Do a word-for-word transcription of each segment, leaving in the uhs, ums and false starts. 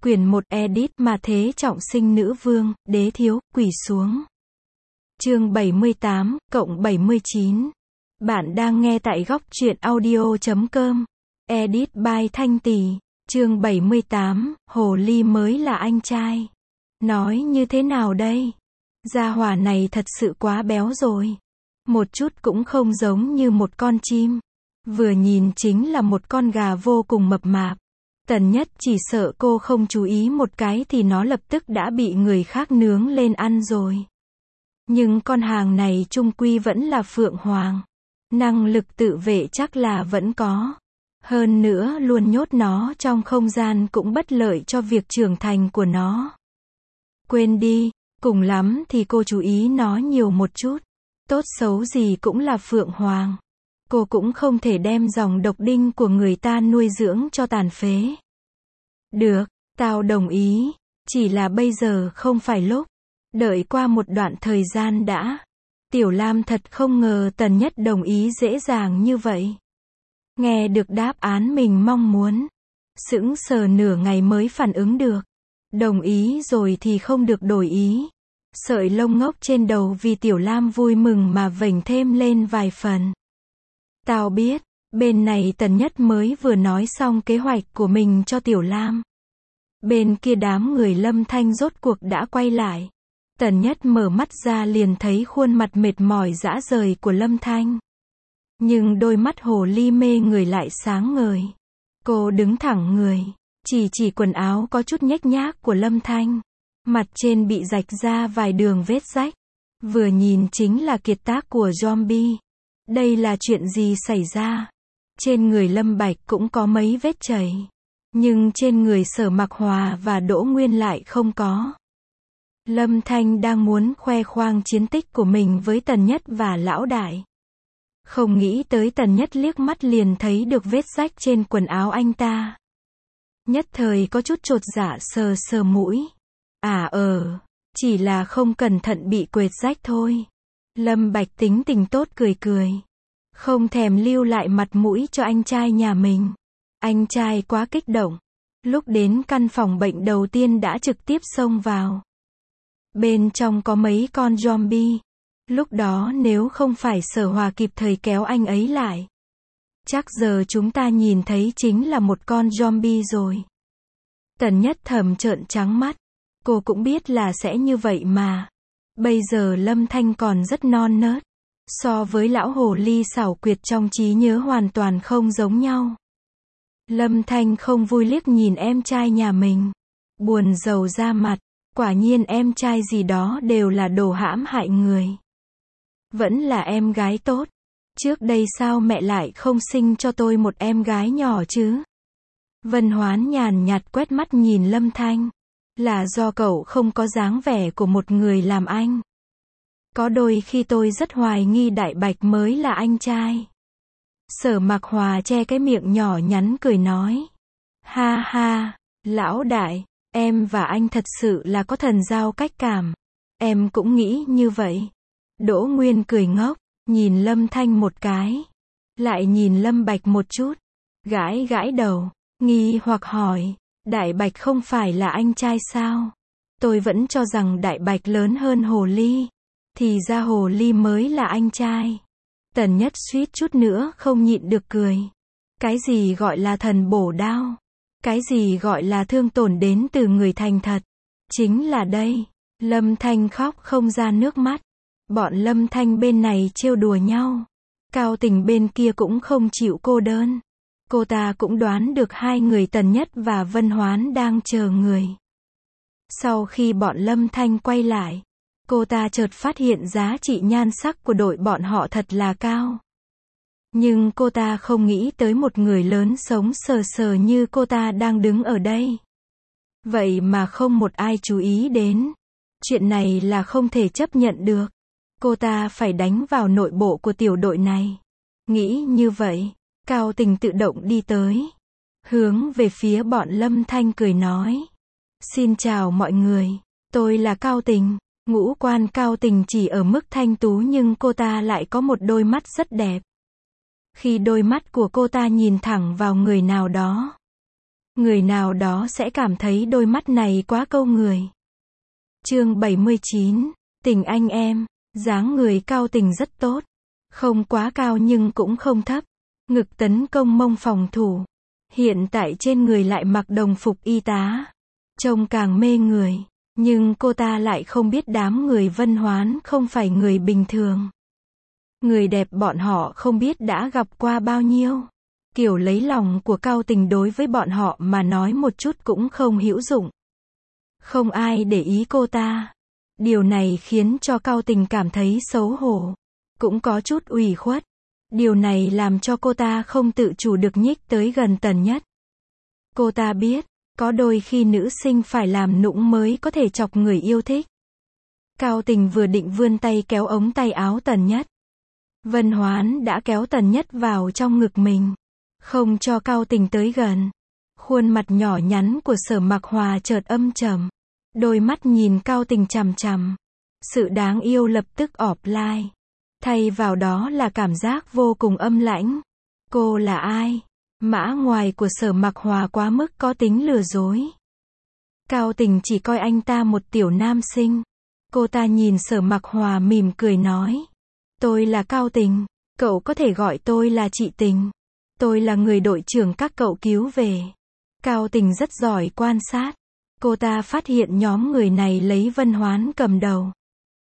Quyển một edit mà thế trọng sinh nữ vương, đế thiếu, quỳ xuống. Chương bảy mươi tám, cộng bảy mươi chín. Bạn đang nghe tại góc truyện audio chấm com. Edit by Thanh Tỳ. Chương bảy mươi tám, hồ ly mới là anh trai. Nói như thế nào đây? Gia hỏa này thật sự quá béo rồi. Một chút cũng không giống như một con chim. Vừa nhìn chính là một con gà vô cùng mập mạp. Tần Nhất chỉ sợ cô không chú ý một cái thì nó lập tức đã bị người khác nướng lên ăn rồi. Nhưng con hàng này chung quy vẫn là Phượng Hoàng. Năng lực tự vệ chắc là vẫn có. Hơn nữa luôn nhốt nó trong không gian cũng bất lợi cho việc trưởng thành của nó. Quên đi, cùng lắm thì cô chú ý nó nhiều một chút. Tốt xấu gì cũng là Phượng Hoàng. Cô cũng không thể đem dòng độc đinh của người ta nuôi dưỡng cho tàn phế. Được, tao đồng ý. Chỉ là bây giờ không phải lúc. Đợi qua một đoạn thời gian đã. Tiểu Lam thật không ngờ Tần Nhất đồng ý dễ dàng như vậy. Nghe được đáp án mình mong muốn. Sững sờ nửa ngày mới phản ứng được. Đồng ý rồi thì không được đổi ý. Sợi lông ngốc trên đầu vì Tiểu Lam vui mừng mà vểnh thêm lên vài phần. Tao biết, bên này Tần Nhất mới vừa nói xong kế hoạch của mình cho Tiểu Lam. Bên kia đám người Lâm Thanh rốt cuộc đã quay lại. Tần Nhất mở mắt ra liền thấy khuôn mặt mệt mỏi rã rời của Lâm Thanh. Nhưng đôi mắt hồ ly mê người lại sáng ngời. Cô đứng thẳng người, chỉ chỉ quần áo có chút nhếch nhác của Lâm Thanh. Mặt trên bị rạch ra vài đường vết rách. Vừa nhìn chính là kiệt tác của zombie. Đây là chuyện gì xảy ra? Trên người Lâm Bạch cũng có mấy vết chảy. Nhưng trên người Sở Mặc Hòa và Đỗ Nguyên lại không có. Lâm Thanh đang muốn khoe khoang chiến tích của mình với Tần Nhất và Lão Đại. Không nghĩ tới Tần Nhất liếc mắt liền thấy được vết rách trên quần áo anh ta. Nhất thời có chút chột dạ sờ sờ mũi. À ờ, chỉ là không cẩn thận bị quệt rách thôi. Lâm Bạch tính tình tốt cười cười. Không thèm lưu lại mặt mũi cho anh trai nhà mình. Anh trai quá kích động. Lúc đến căn phòng bệnh đầu tiên đã trực tiếp xông vào. Bên trong có mấy con zombie. Lúc đó nếu không phải Sở Hòa kịp thời kéo anh ấy lại. Chắc giờ chúng ta nhìn thấy chính là một con zombie rồi. Tần Nhất thầm trợn trắng mắt. Cô cũng biết là sẽ như vậy mà. Bây giờ Lâm Thanh còn rất non nớt. So với lão hồ ly xảo quyệt trong trí nhớ hoàn toàn không giống nhau. Lâm Thanh không vui liếc nhìn em trai nhà mình. Buồn rầu ra mặt. Quả nhiên em trai gì đó đều là đồ hãm hại người. Vẫn là em gái tốt. Trước đây sao mẹ lại không sinh cho tôi một em gái nhỏ chứ? Vân Hoán nhàn nhạt quét mắt nhìn Lâm Thanh. Là do cậu không có dáng vẻ của một người làm anh. Có đôi khi tôi rất hoài nghi Đại Bạch mới là anh trai. Sở Mặc Hòa che cái miệng nhỏ nhắn cười nói. Ha ha, Lão Đại, em và anh thật sự là có thần giao cách cảm. Em cũng nghĩ như vậy. Đỗ Nguyên cười ngốc, nhìn Lâm Thanh một cái. Lại nhìn Lâm Bạch một chút. Gãi gãi đầu, nghi hoặc hỏi. Đại Bạch không phải là anh trai sao? Tôi vẫn cho rằng Đại Bạch lớn hơn hồ ly. Thì ra hồ ly mới là anh trai. Tần Nhất suýt chút nữa không nhịn được cười. Cái gì gọi là thần bổ đao? Cái gì gọi là thương tổn đến từ người thành thật? Chính là đây. Lâm Thanh khóc không ra nước mắt. Bọn Lâm Thanh bên này trêu đùa nhau. Cao Tình bên kia cũng không chịu cô đơn. Cô ta cũng đoán được hai người Tần Nhất và Vân Hoán đang chờ người. Sau khi bọn Lâm Thanh quay lại, cô ta chợt phát hiện giá trị nhan sắc của đội bọn họ thật là cao. Nhưng cô ta không nghĩ tới một người lớn sống sờ sờ như cô ta đang đứng ở đây. Vậy mà không một ai chú ý đến. Chuyện này là không thể chấp nhận được. Cô ta phải đánh vào nội bộ của tiểu đội này. Nghĩ như vậy, Cao Tình tự động đi tới. Hướng về phía bọn Lâm Thanh cười nói. Xin chào mọi người, tôi là Cao Tình. Ngũ quan Cao Tình chỉ ở mức thanh tú nhưng cô ta lại có một đôi mắt rất đẹp. Khi đôi mắt của cô ta nhìn thẳng vào người nào đó, Người nào đó sẽ cảm thấy đôi mắt này quá câu người. Chương bảy mươi chín, tình anh em. Dáng người Cao Tình rất tốt. Không quá cao nhưng cũng không thấp. Ngực tấn công mông phòng thủ. Hiện tại trên người lại mặc đồng phục y tá. Trông càng mê người. Nhưng cô ta lại không biết đám người Vân Hoán không phải người bình thường. Người đẹp bọn họ không biết đã gặp qua bao nhiêu. Kiểu lấy lòng của Cao Tình đối với bọn họ mà nói một chút cũng không hữu dụng. Không ai để ý cô ta. Điều này khiến cho Cao Tình cảm thấy xấu hổ. Cũng có chút ủy khuất. Điều này làm cho cô ta không tự chủ được nhích tới gần Tần Nhất. Cô ta biết, có đôi khi nữ sinh phải làm nũng mới có thể chọc người yêu thích. Cao Tình vừa định vươn tay kéo ống tay áo Tần Nhất. Vân Hoán đã kéo Tần Nhất vào trong ngực mình. Không cho Cao Tình tới gần. Khuôn mặt nhỏ nhắn của Sở Mặc Hòa chợt âm trầm. Đôi mắt nhìn Cao Tình chằm chằm. Sự đáng yêu lập tức offline. Thay vào đó là cảm giác vô cùng âm lãnh. Cô là ai? Mã ngoài của Sở Mặc Hòa quá mức có tính lừa dối. Cao Tình chỉ coi anh ta một tiểu nam sinh. Cô ta nhìn Sở Mặc Hòa mỉm cười nói. Tôi là Cao Tình. Cậu có thể gọi tôi là chị Tình. Tôi là người đội trưởng các cậu cứu về. Cao Tình rất giỏi quan sát. Cô ta phát hiện nhóm người này lấy Vân Hoán cầm đầu.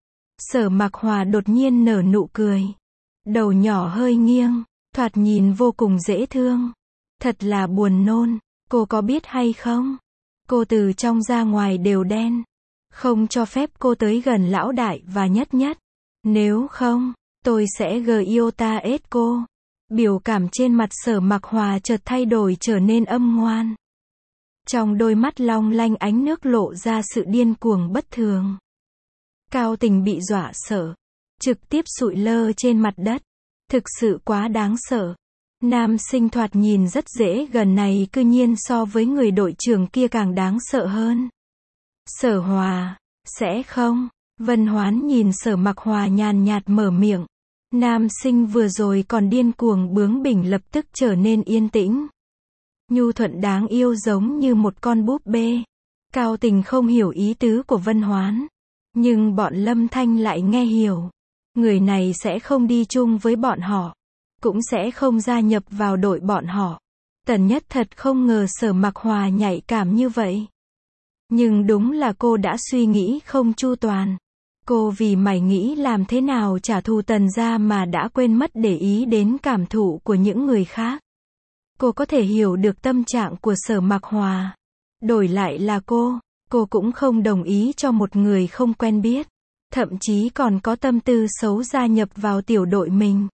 Sở Mặc Hòa đột nhiên nở nụ cười. Đầu nhỏ hơi nghiêng, thoạt nhìn vô cùng dễ thương. Thật là buồn nôn, cô có biết hay không? Cô từ trong ra ngoài đều đen. Không cho phép cô tới gần lão đại và Nhất Nhất. Nếu không, tôi sẽ gờ yêu ta ết cô. Biểu cảm trên mặt Sở Mặc Hòa chợt thay đổi trở nên âm ngoan. Trong đôi mắt long lanh ánh nước lộ ra sự điên cuồng bất thường. Cao Tình bị dọa sợ. Trực tiếp sụi lơ trên mặt đất. Thực sự quá đáng sợ. Nam sinh thoạt nhìn rất dễ gần này cư nhiên so với người đội trưởng kia càng đáng sợ hơn. Sở Hòa, sẽ không? Vân Hoán nhìn Sở Mặc Hòa nhàn nhạt mở miệng. Nam sinh vừa rồi còn điên cuồng bướng bỉnh lập tức trở nên yên tĩnh. Nhu thuận đáng yêu giống như một con búp bê. Cao Tình không hiểu ý tứ của Vân Hoán. Nhưng bọn Lâm Thanh lại nghe hiểu. Người này sẽ không đi chung với bọn họ. Cũng sẽ không gia nhập vào đội bọn họ. Tần Nhất thật không ngờ Sở Mặc Hòa nhạy cảm như vậy. Nhưng đúng là cô đã suy nghĩ không chu toàn. Cô vì mày nghĩ làm thế nào trả thù Tần gia mà đã quên mất để ý đến cảm thụ của những người khác. Cô có thể hiểu được tâm trạng của Sở Mặc Hòa. Đổi lại là cô, cô cũng không đồng ý cho một người không quen biết. Thậm chí còn có tâm tư xấu gia nhập vào tiểu đội mình.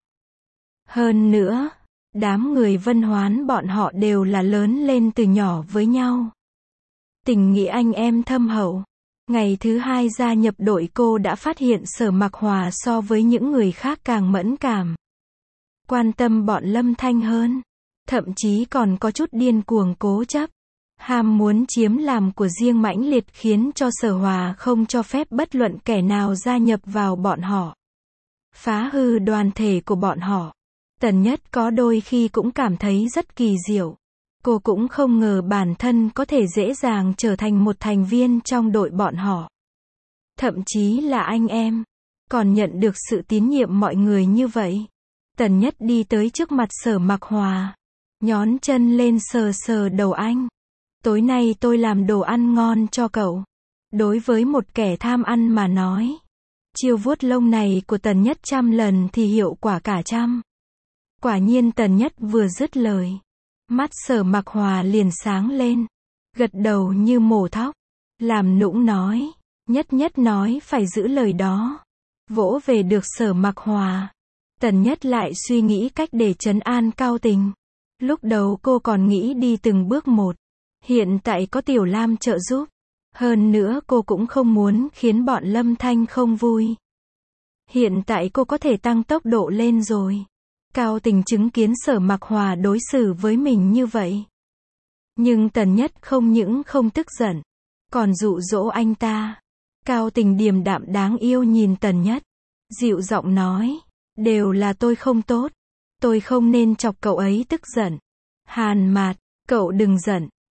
Hơn nữa, đám người Vân Hoán bọn họ đều là lớn lên từ nhỏ với nhau. Tình nghĩa anh em thâm hậu. Ngày thứ hai gia nhập đội cô đã phát hiện Sở Mặc Hòa so với những người khác càng mẫn cảm. Quan tâm bọn Lâm Thanh hơn. Thậm chí còn có chút điên cuồng cố chấp. Ham muốn chiếm làm của riêng mãnh liệt khiến cho Sở Hòa không cho phép bất luận kẻ nào gia nhập vào bọn họ. Phá hư đoàn thể của bọn họ. Tần Nhất có đôi khi cũng cảm thấy rất kỳ diệu. Cô cũng không ngờ bản thân có thể dễ dàng trở thành một thành viên trong đội bọn họ. Thậm chí là anh em. Còn nhận được sự tín nhiệm mọi người như vậy. Tần Nhất đi tới trước mặt Sở Mặc Hòa. Nhón chân lên sờ sờ đầu anh. Tối nay tôi làm đồ ăn ngon cho cậu. Đối với một kẻ tham ăn mà nói. Chiêu vuốt lông này của Tần Nhất trăm lần thì hiệu quả cả trăm. Quả nhiên Tần Nhất vừa dứt lời. Mắt Sở Mặc Hòa liền sáng lên. Gật đầu như mổ thóc. Làm nũng nói. Nhất Nhất nói phải giữ lời đó. Vỗ về được Sở Mặc Hòa. Tần Nhất lại suy nghĩ cách để trấn an Cao Tình. Lúc đầu cô còn nghĩ đi từng bước một. Hiện tại có Tiểu Lam trợ giúp. Hơn nữa cô cũng không muốn khiến bọn Lâm Thanh không vui. Hiện tại cô có thể tăng tốc độ lên rồi. Cao Tình chứng kiến Sở Mặc Hòa đối xử với mình như vậy. Nhưng Tần Nhất không những không tức giận, còn dụ dỗ anh ta. Cao Tình điềm đạm đáng yêu nhìn Tần Nhất. Dịu giọng nói. Đều là tôi không tốt. Tôi không nên chọc cậu ấy tức giận. Hàn Mạt, cậu đừng giận.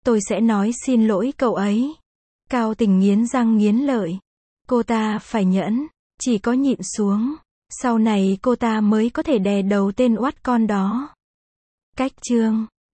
tôi sẽ nói xin lỗi cậu ấy. Cao Tình nghiến răng nghiến lợi. Cô ta phải nhẫn, chỉ có nhịn xuống, sau này cô ta mới có thể đè đầu tên oắt con đó. Cách chương